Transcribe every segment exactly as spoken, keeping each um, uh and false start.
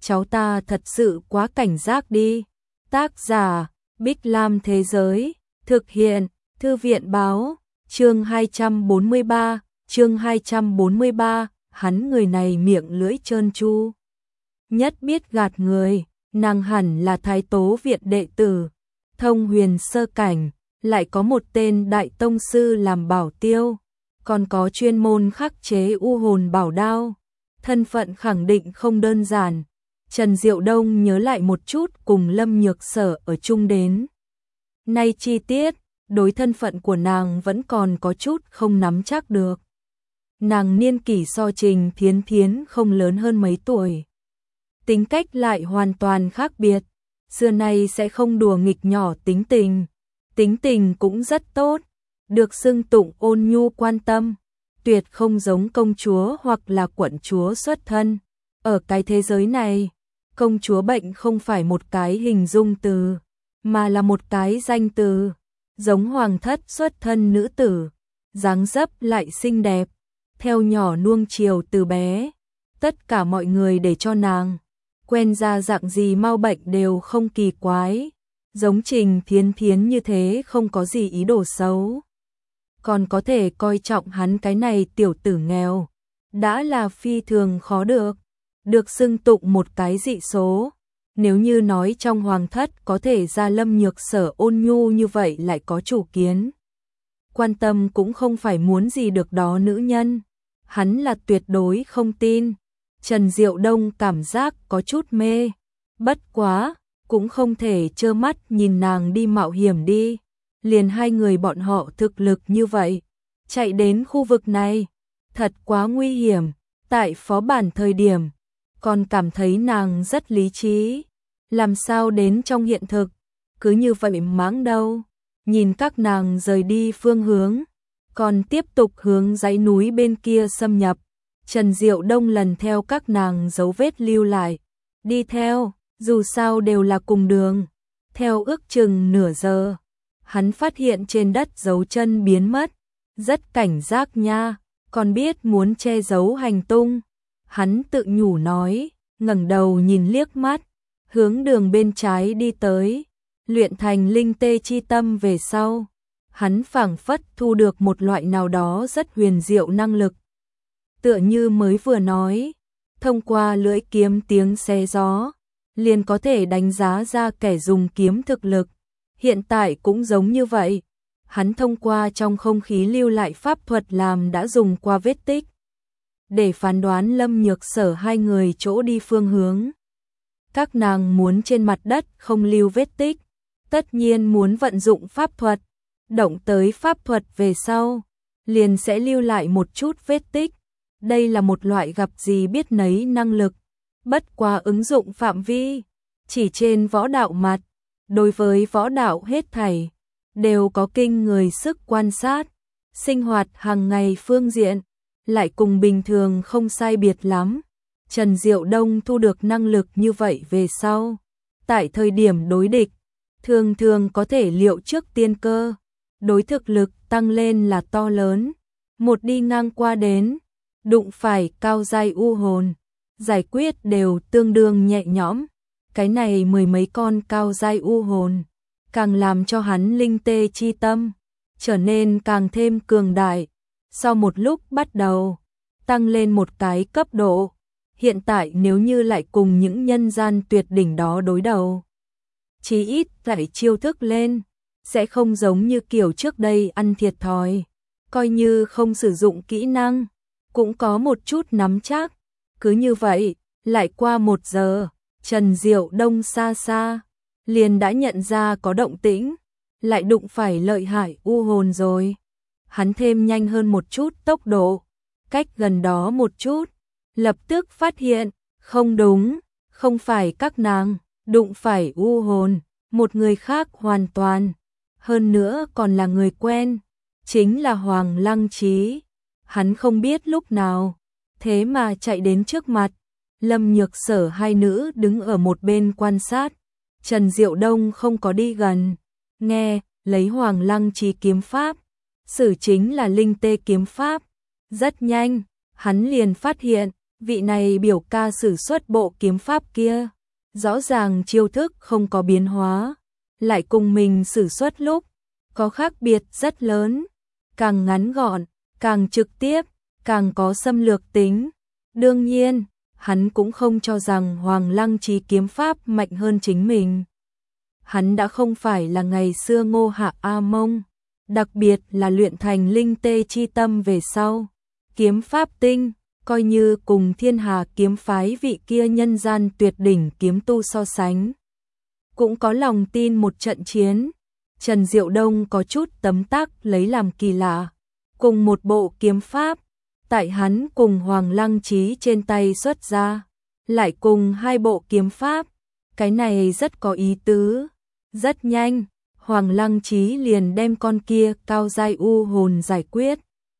cháu ta thật sự quá cảnh giác đi. Tác giả, Bích Lam Thế Giới, thực hiện, Thư viện Báo, chương hai trăm bốn mươi ba, chương hai trăm bốn mươi ba, hắn người này miệng lưỡi trơn tru. Nhất biết gạt người, nàng hẳn là Thái Tố Viện đệ tử, thông huyền sơ cảnh, lại có một tên đại tông sư làm bảo tiêu, còn có chuyên môn khắc chế u hồn bảo đao, thân phận khẳng định không đơn giản. Trần Diệu Đông nhớ lại một chút cùng Lâm Nhược Sở ở chung đến nay chi tiết, đối thân phận của nàng vẫn còn có chút không nắm chắc được. Nàng niên kỷ so Trình Thiến Thiến không lớn hơn mấy tuổi, tính cách lại hoàn toàn khác biệt, xưa nay sẽ không đùa nghịch nhỏ tính tình, tính tình cũng rất tốt, được xưng tụng ôn nhu quan tâm, tuyệt không giống công chúa hoặc là quận chúa xuất thân. Ở cái thế giới này, công chúa bệnh không phải một cái hình dung từ, mà là một cái danh từ, giống hoàng thất xuất thân nữ tử, dáng dấp lại xinh đẹp, theo nhỏ nuông chiều từ bé, tất cả mọi người để cho nàng quen ra dạng gì mau bệnh đều không kỳ quái, giống Trình Thiến Thiến như thế không có gì ý đồ xấu, còn có thể coi trọng hắn cái này tiểu tử nghèo, đã là phi thường khó được, được xưng tụng một cái dị số. Nếu như nói trong hoàng thất có thể ra Lâm Nhược Sở ôn nhu như vậy lại có chủ kiến, quan tâm cũng không phải muốn gì được đó nữ nhân, hắn là tuyệt đối không tin. Trần Diệu Đông cảm giác có chút mê, bất quá, cũng không thể trơ mắt nhìn nàng đi mạo hiểm đi, liền hai người bọn họ thực lực như vậy, chạy đến khu vực này, thật quá nguy hiểm. Tại phó bản thời điểm, còn cảm thấy nàng rất lý trí, làm sao đến trong hiện thực, cứ như vậy máng đâu. Nhìn các nàng rời đi phương hướng, còn tiếp tục hướng dãy núi bên kia xâm nhập, Trần Diệu Đông lần theo các nàng dấu vết lưu lại, đi theo, dù sao đều là cùng đường. Theo ước chừng nửa giờ, hắn phát hiện trên đất dấu chân biến mất, rất cảnh giác nha, còn biết muốn che giấu hành tung. Hắn tự nhủ nói, ngẩng đầu nhìn liếc mắt, hướng đường bên trái đi tới, luyện thành linh tê chi tâm về sau. Hắn phảng phất thu được một loại nào đó rất huyền diệu năng lực. Tựa như mới vừa nói, thông qua lưỡi kiếm tiếng xé gió, liền có thể đánh giá ra kẻ dùng kiếm thực lực. Hiện tại cũng giống như vậy, hắn thông qua trong không khí lưu lại pháp thuật làm đã dùng qua vết tích, để phán đoán Lâm Nhược Sở hai người chỗ đi phương hướng. Các nàng muốn trên mặt đất không lưu vết tích, tất nhiên muốn vận dụng pháp thuật, động tới pháp thuật về sau, liền sẽ lưu lại một chút vết tích. Đây là một loại gặp gì biết nấy năng lực, bất quá ứng dụng phạm vi, chỉ trên võ đạo mặt, đối với võ đạo hết thảy, đều có kinh người sức quan sát, sinh hoạt hàng ngày phương diện, lại cùng bình thường không sai biệt lắm. Trần Diệu Đông thu được năng lực như vậy về sau, tại thời điểm đối địch, thường thường có thể liệu trước tiên cơ, đối thực lực tăng lên là to lớn. Một đi ngang qua đến, đụng phải cao giai u hồn, giải quyết đều tương đương nhẹ nhõm. Cái này mười mấy con cao giai u hồn, càng làm cho hắn linh tê chi tâm trở nên càng thêm cường đại. Sau một lúc bắt đầu tăng lên một cái cấp độ, hiện tại nếu như lại cùng những nhân gian tuyệt đỉnh đó đối đầu, chí ít lại chiêu thức lên, sẽ không giống như kiểu trước đây ăn thiệt thòi, coi như không sử dụng kỹ năng, cũng có một chút nắm chắc. Cứ như vậy, lại qua một giờ, Trần Diệu Đông xa xa, liền đã nhận ra có động tĩnh, lại đụng phải lợi hại u hồn rồi. Hắn thêm nhanh hơn một chút tốc độ, cách gần đó một chút, lập tức phát hiện, không đúng, không phải các nàng, đụng phải u hồn, một người khác hoàn toàn, hơn nữa còn là người quen, chính là Hoàng Lăng Trí. Hắn không biết lúc nào, thế mà chạy đến trước mặt, Lâm Nhược Sở hai nữ đứng ở một bên quan sát, Trần Diệu Đông không có đi gần, nghe, lấy Hoàng Lăng Trí kiếm pháp, sử chính là linh tê kiếm pháp, rất nhanh, hắn liền phát hiện, vị này biểu ca sử xuất bộ kiếm pháp kia, rõ ràng chiêu thức không có biến hóa, lại cùng mình sử xuất lúc có khác biệt rất lớn, càng ngắn gọn, càng trực tiếp, càng có xâm lược tính. Đương nhiên, hắn cũng không cho rằng Hoàng Lăng Chí kiếm pháp mạnh hơn chính mình. Hắn đã không phải là ngày xưa Ngô Hạ A Mông, đặc biệt là luyện thành linh tê chi tâm về sau. Kiếm pháp tinh, coi như cùng Thiên Hà kiếm phái vị kia nhân gian tuyệt đỉnh kiếm tu so sánh. Cũng có lòng tin một trận chiến. Trần Diệu Đông có chút tấm tắc lấy làm kỳ lạ. Cùng một bộ kiếm pháp, tại hắn cùng Hoàng Lăng Chí trên tay xuất ra, lại cùng hai bộ kiếm pháp, cái này rất có ý tứ. Rất nhanh, Hoàng Lăng Chí liền đem con kia cao giai u hồn giải quyết.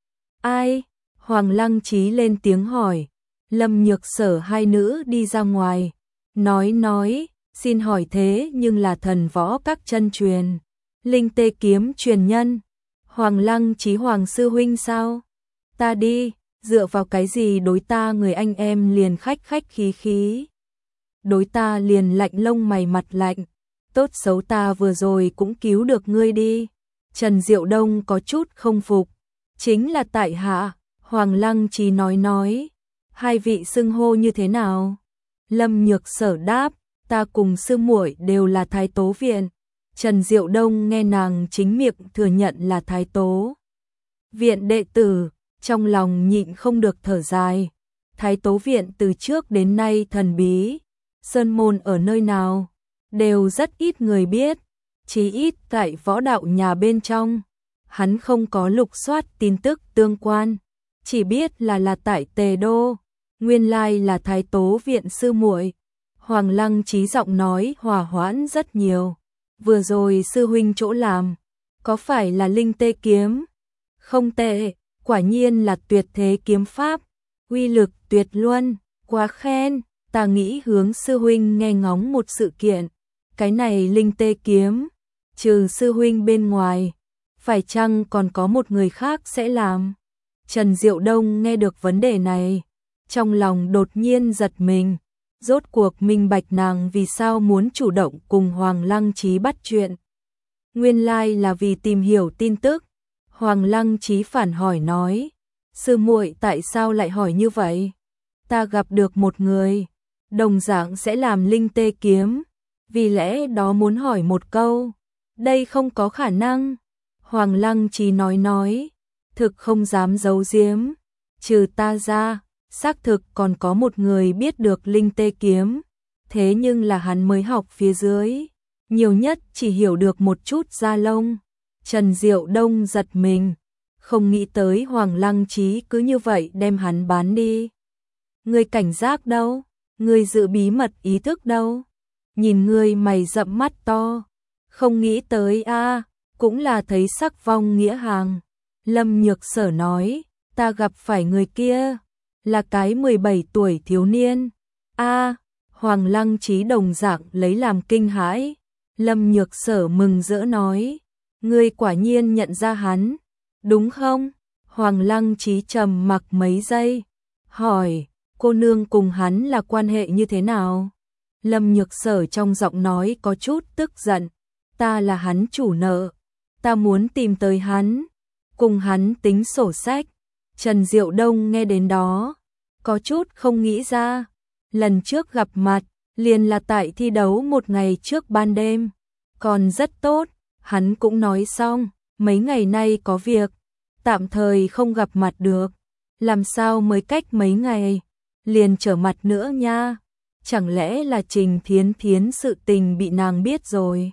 Ai? Hoàng Lăng Chí lên tiếng hỏi. Lâm Nhược Sở hai nữ đi ra ngoài, nói nói, xin hỏi thế nhưng là thần võ các chân truyền, linh tê kiếm truyền nhân, Hoàng Lăng Chí Hoàng sư huynh sao? Ta đi, dựa vào cái gì đối ta người anh em liền khách khách khí khí? Đối ta liền lạnh lông mày mặt lạnh, tốt xấu ta vừa rồi cũng cứu được ngươi đi. Trần Diệu Đông có chút không phục, chính là tại hạ. Hoàng Lăng Chí nói nói, hai vị xưng hô như thế nào? Lâm Nhược Sở đáp, ta cùng sư muội đều là Thái Tố Viện. Trần Diệu Đông nghe nàng chính miệng thừa nhận là Thái Tố Viện đệ tử, trong lòng nhịn không được thở dài. Thái Tố Viện từ trước đến nay thần bí, sơn môn ở nơi nào, đều rất ít người biết, chí ít tại võ đạo nhà bên trong. Hắn không có lục soát tin tức tương quan, chỉ biết là là tại Tề Đô, nguyên lai là Thái Tố Viện sư muội. Hoàng Lăng Chí giọng nói hòa hoãn rất nhiều. Vừa rồi sư huynh chỗ làm, có phải là linh tê kiếm? Không tệ, quả nhiên là tuyệt thế kiếm pháp, uy lực tuyệt luân, quá khen. Ta nghĩ hướng sư huynh nghe ngóng một sự kiện, cái này linh tê kiếm, trừ sư huynh bên ngoài, phải chăng còn có một người khác sẽ làm? Trần Diệu Đông nghe được vấn đề này, trong lòng đột nhiên giật mình, rốt cuộc minh bạch nàng vì sao muốn chủ động cùng Hoàng Lăng Chí bắt chuyện. Nguyên lai là vì tìm hiểu tin tức. Hoàng Lăng Chí phản hỏi nói, sư muội tại sao lại hỏi như vậy? Ta gặp được một người, đồng dạng sẽ làm linh tê kiếm, vì lẽ đó muốn hỏi một câu. Đây không có khả năng. Hoàng Lăng Chí nói nói, thực không dám giấu giếm, trừ ta ra, xác thực còn có một người biết được linh tê kiếm, thế nhưng là hắn mới học phía dưới, nhiều nhất chỉ hiểu được một chút da lông. Trần Diệu Đông giật mình, không nghĩ tới Hoàng Lăng Chí cứ như vậy đem hắn bán đi. Ngươi cảnh giác đâu? Ngươi giữ bí mật ý thức đâu? Nhìn ngươi mày rậm mắt to, không nghĩ tới a, cũng là thấy sắc vong nghĩa hàng. Lâm Nhược Sở nói, ta gặp phải người kia, là cái mười bảy tuổi thiếu niên. A, Hoàng Lăng Chí đồng dạng lấy làm kinh hãi. Lâm Nhược Sở mừng rỡ nói, ngươi quả nhiên nhận ra hắn, đúng không? Hoàng Lăng Chí trầm mặc mấy giây, hỏi, cô nương cùng hắn là quan hệ như thế nào? Lâm Nhược Sở trong giọng nói có chút tức giận, ta là hắn chủ nợ, ta muốn tìm tới hắn, cùng hắn tính sổ sách. Trần Diệu Đông nghe đến đó, có chút không nghĩ ra, lần trước gặp mặt, liền là tại thi đấu một ngày trước ban đêm, còn rất tốt, hắn cũng nói xong, mấy ngày nay có việc, tạm thời không gặp mặt được, làm sao mới cách mấy ngày, liền trở mặt nữa nha, chẳng lẽ là Trình Thiến Thiến sự tình bị nàng biết rồi.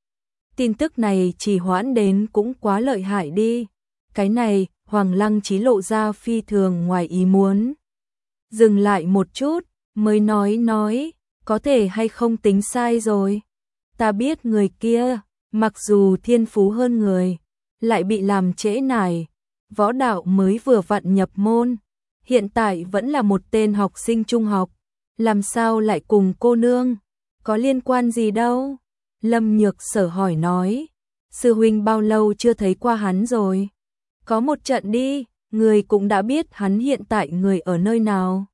Tin tức này trì hoãn đến cũng quá lợi hại đi, cái này Hoàng Lăng Chí lộ ra phi thường ngoài ý muốn. Dừng lại một chút, mới nói nói, có thể hay không tính sai rồi. Ta biết người kia, mặc dù thiên phú hơn người, lại bị làm trễ nải, võ đạo mới vừa vặn nhập môn, hiện tại vẫn là một tên học sinh trung học, làm sao lại cùng cô nương, có liên quan gì đâu. Lâm Nhược Sở hỏi nói, sư huynh bao lâu chưa thấy qua hắn rồi? Có một trận đi, người cũng đã biết hắn hiện tại người ở nơi nào.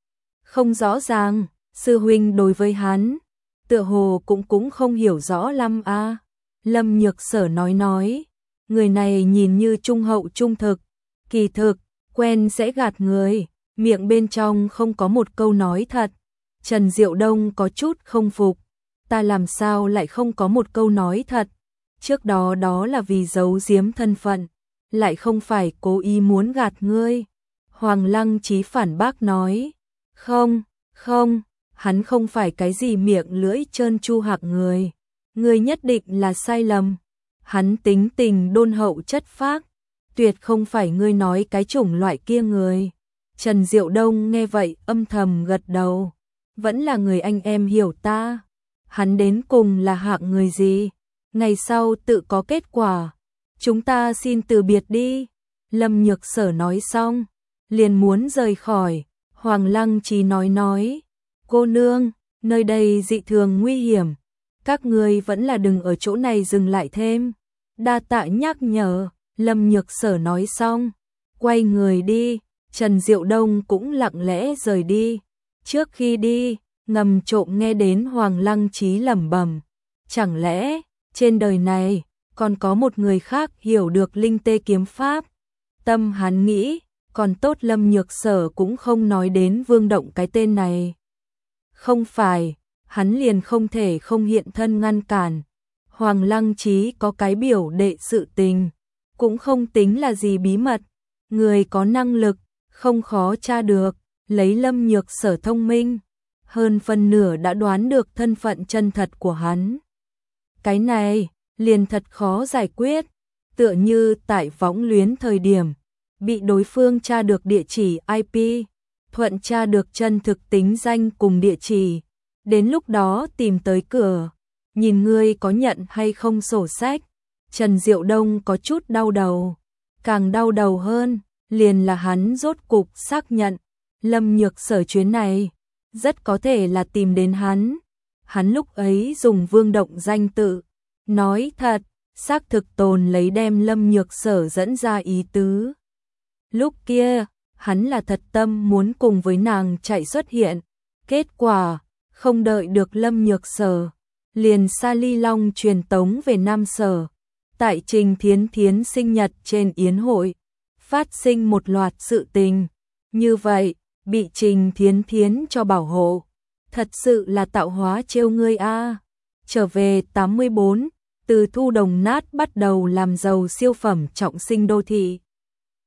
Không rõ ràng, sư huynh đối với hắn, tựa hồ cũng cũng không hiểu rõ lắm a. À. Lâm Nhược Sở nói nói, người này nhìn như trung hậu trung thực, kỳ thực, quen sẽ gạt người, miệng bên trong không có một câu nói thật. Trần Diệu Đông có chút không phục, ta làm sao lại không có một câu nói thật, trước đó đó là vì giấu giếm thân phận, lại không phải cố ý muốn gạt ngươi. Hoàng Lăng Chí phản bác nói, không, không, hắn không phải cái gì miệng lưỡi trơn tru hạc người, ngươi nhất định là sai lầm, hắn tính tình đôn hậu chất phác, tuyệt không phải ngươi nói cái chủng loại kia người. Trần Diệu Đông nghe vậy âm thầm gật đầu, vẫn là người anh em hiểu ta, hắn đến cùng là hạng người gì, ngày sau tự có kết quả, chúng ta xin từ biệt đi. Lâm Nhược Sở nói xong, liền muốn rời khỏi. Hoàng Lăng Chí nói nói, cô nương, nơi đây dị thường nguy hiểm, các ngươi vẫn là đừng ở chỗ này dừng lại thêm. Đa tạ nhắc nhở. Lâm Nhược Sở nói xong, quay người đi. Trần Diệu Đông cũng lặng lẽ rời đi. Trước khi đi, ngầm trộm nghe đến Hoàng Lăng Chí lẩm bẩm, chẳng lẽ trên đời này còn có một người khác hiểu được linh tê kiếm pháp. Tâm hắn nghĩ, còn tốt Lâm Nhược Sở cũng không nói đến Vương Động cái tên này. Không phải, hắn liền không thể không hiện thân ngăn cản. Hoàng Lăng Chí có cái biểu đệ sự tình, cũng không tính là gì bí mật, người có năng lực, không khó tra được, lấy Lâm Nhược Sở thông minh, hơn phân nửa đã đoán được thân phận chân thật của hắn. Cái này, liền thật khó giải quyết, tựa như tại võng luyến thời điểm, bị đối phương tra được địa chỉ i pê, thuận tra được chân thực tính danh cùng địa chỉ, đến lúc đó tìm tới cửa, nhìn ngươi có nhận hay không sổ sách. Trần Diệu Đông có chút đau đầu, càng đau đầu hơn, liền là hắn rốt cục xác nhận, Lâm Nhược Sở chuyến này, rất có thể là tìm đến hắn. Hắn lúc ấy dùng Vương Động danh tự, nói thật, xác thực tồn lấy đem Lâm Nhược Sở dẫn ra ý tứ. Lúc kia, hắn là thật tâm muốn cùng với nàng chạy xuất hiện, kết quả, không đợi được Lâm Nhược Sở, liền Sa Ly Long truyền tống về Nam Sở. Tại Trình Thiến Thiến sinh nhật trên yến hội, phát sinh một loạt sự tình, như vậy, bị Trình Thiến Thiến cho bảo hộ, thật sự là tạo hóa trêu ngươi a. Trở về tám mươi bốn, từ thu đồng nát bắt đầu làm giàu siêu phẩm trọng sinh đô thị.